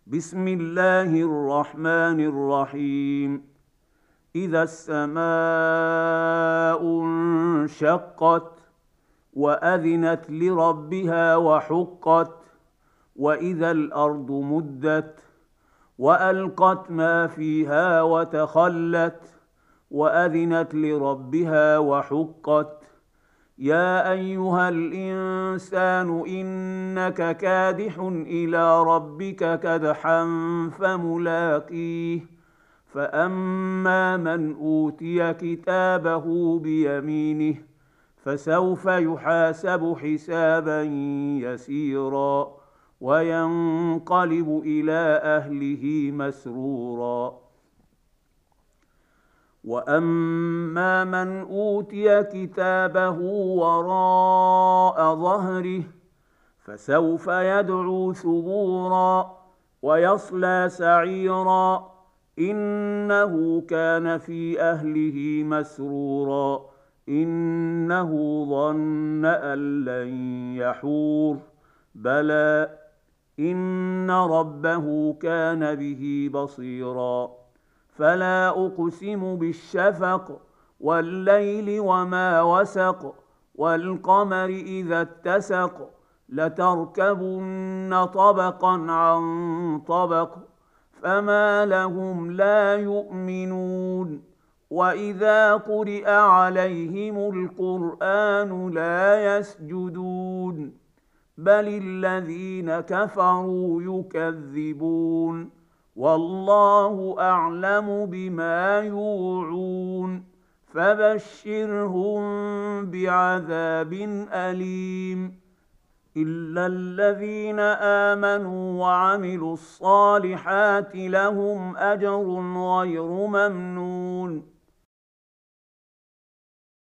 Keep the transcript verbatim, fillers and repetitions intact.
بسم الله الرحمن الرحيم. إذا السماء انشقت وأذنت لربها وحقت، وإذا الأرض مدت وألقت ما فيها وتخلت، وأذنت لربها وحقت. يا أيها الإنسان إنك كادح إلى ربك كدحا فملاقيه. فأما من أوتي كتابه بيمينه فسوف يحاسب حسابا يسيرا وينقلب إلى أهله مسرورا. وأما من أوتي كتابه وراء ظهره فسوف يدعو ثبورا ويصلى سعيرا، إنه كان في أهله مسرورا، إنه ظن أن لن يحور، بلى إن ربه كان به بصيرا. فلا أقسم بالشفق والليل وما وسق، والقمر إذا اتسق، لتركبن طبقا عن طبق، فما لهم لا يؤمنون. وإذا قرئ عليهم القرآن لا يسجدون، بل الذين كفروا يكذبون، والله أعلم بما يوعون، فبشرهم بعذاب أليم. إلا الذين آمنوا وعملوا الصالحات لهم أجر غير ممنون.